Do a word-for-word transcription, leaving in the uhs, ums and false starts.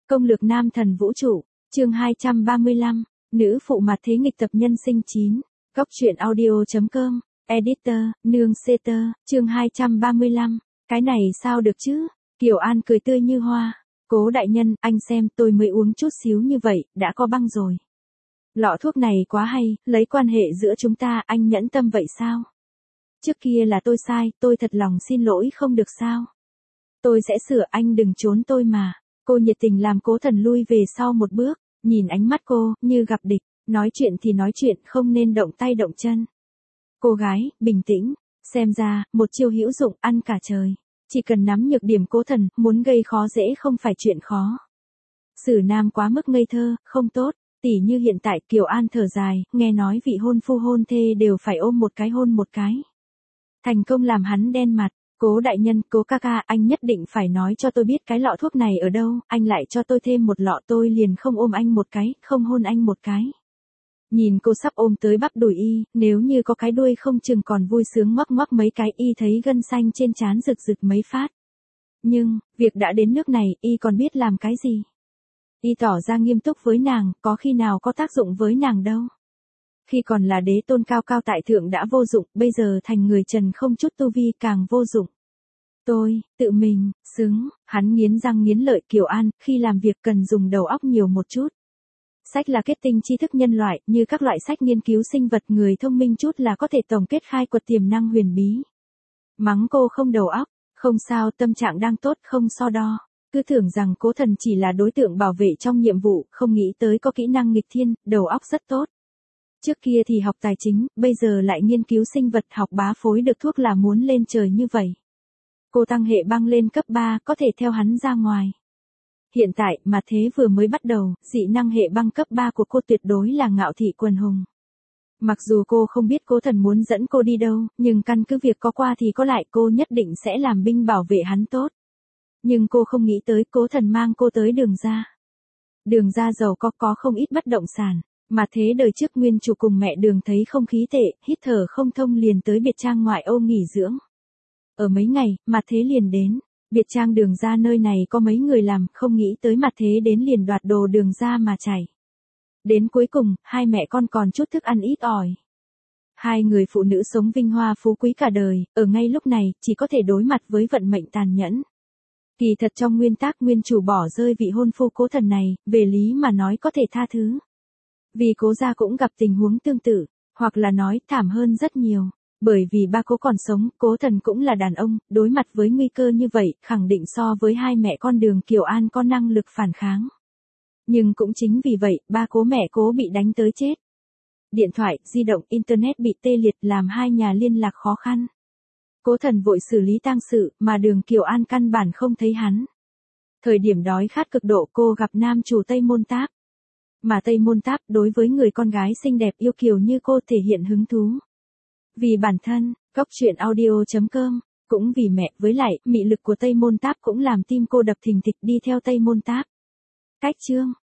Công lược nam thần vũ trụ, chương hai trăm ba mươi lăm, nữ phụ mặt thế nghịch tập nhân sinh chín, góc truyện audio.com, editor, nương Seter, chương hai trăm ba mươi lăm, cái này sao được chứ? Kiều An cười tươi như hoa, Cố đại nhân, anh xem tôi mới uống chút xíu như vậy, đã có băng rồi. Lọ thuốc này quá hay, lấy quan hệ giữa chúng ta, anh nhẫn tâm vậy sao? Trước kia là tôi sai, tôi thật lòng xin lỗi không được sao? Tôi sẽ sửa, anh đừng trốn tôi mà. Cô nhiệt tình làm Cố Thần lui về sau một bước, nhìn ánh mắt cô, như gặp địch, nói chuyện thì nói chuyện, không nên động tay động chân. Cô gái, bình tĩnh, xem ra, một chiêu hữu dụng, ăn cả trời. Chỉ cần nắm nhược điểm Cố Thần, muốn gây khó dễ không phải chuyện khó. Sử nam quá mức ngây thơ, không tốt, tỉ như hiện tại Kiều An thở dài, nghe nói vị hôn phu hôn thê đều phải ôm một cái hôn một cái. Thành công làm hắn đen mặt. Cố đại nhân, Cố ca ca, anh nhất định phải nói cho tôi biết cái lọ thuốc này ở đâu, anh lại cho tôi thêm một lọ, tôi liền không ôm anh một cái, không hôn anh một cái. Nhìn cô sắp ôm tới bắp đùi y, nếu như có cái đuôi không chừng còn vui sướng ngoắc ngoắc mấy cái, y thấy gân xanh trên trán rực rực mấy phát. Nhưng, việc đã đến nước này, y còn biết làm cái gì? Y tỏ ra nghiêm túc với nàng, có khi nào có tác dụng với nàng đâu. Khi còn là đế tôn cao cao tại thượng đã vô dụng, bây giờ thành người trần không chút tu vi càng vô dụng. Tôi, tự mình, xứng, hắn nghiến răng nghiến lợi. Kiều An, khi làm việc cần dùng đầu óc nhiều một chút. Sách là kết tinh tri thức nhân loại, như các loại sách nghiên cứu sinh vật, người thông minh chút là có thể tổng kết khai quật tiềm năng huyền bí. Mắng cô không đầu óc, không sao, tâm trạng đang tốt, không so đo. Cứ tưởng rằng Cố Thần chỉ là đối tượng bảo vệ trong nhiệm vụ, không nghĩ tới có kỹ năng nghịch thiên, đầu óc rất tốt. Trước kia thì học tài chính, bây giờ lại nghiên cứu sinh vật, học bá phối được thuốc là muốn lên trời như vậy. Cô tăng hệ băng lên cấp ba, có thể theo hắn ra ngoài. Hiện tại, mà thế vừa mới bắt đầu, dị năng hệ băng cấp ba của cô tuyệt đối là ngạo thị quần hùng. Mặc dù cô không biết Cố Thần muốn dẫn cô đi đâu, nhưng căn cứ việc có qua thì có lại, cô nhất định sẽ làm binh bảo vệ hắn tốt. Nhưng cô không nghĩ tới Cố Thần mang cô tới Đường Ra. Đường Ra giàu có có không ít bất động sản. Mà thế đời trước nguyên chủ cùng mẹ Đường thấy không khí tệ, hít thở không thông liền tới biệt trang ngoại ô nghỉ dưỡng. Ở mấy ngày, mà thế liền đến. Biệt trang Đường Ra nơi này có mấy người làm, không nghĩ tới mà thế đến liền đoạt đồ Đường Ra mà chảy. Đến cuối cùng, hai mẹ con còn chút thức ăn ít ỏi. Hai người phụ nữ sống vinh hoa phú quý cả đời, ở ngay lúc này, chỉ có thể đối mặt với vận mệnh tàn nhẫn. Kỳ thật trong nguyên tắc nguyên chủ bỏ rơi vị hôn phu Cố Thần này, về lý mà nói có thể tha thứ. Vì Cố gia cũng gặp tình huống tương tự, hoặc là nói thảm hơn rất nhiều. Bởi vì ba Cố còn sống, Cố Thần cũng là đàn ông, đối mặt với nguy cơ như vậy, khẳng định so với hai mẹ con Đường Kiều An có năng lực phản kháng. Nhưng cũng chính vì vậy, ba Cố mẹ Cố bị đánh tới chết. Điện thoại, di động, internet bị tê liệt làm hai nhà liên lạc khó khăn. Cố Thần vội xử lý tang sự, mà Đường Kiều An căn bản không thấy hắn. Thời điểm đói khát cực độ cô gặp nam chủ Tây Môn Táp. Mà Tây Môn Táp đối với người con gái xinh đẹp yêu kiều như cô thể hiện hứng thú. Vì bản thân, góc truyện audio.com, cũng vì mẹ, với lại, mị lực của Tây Môn Táp cũng làm tim cô đập thình thịch đi theo Tây Môn Táp. Cách chương,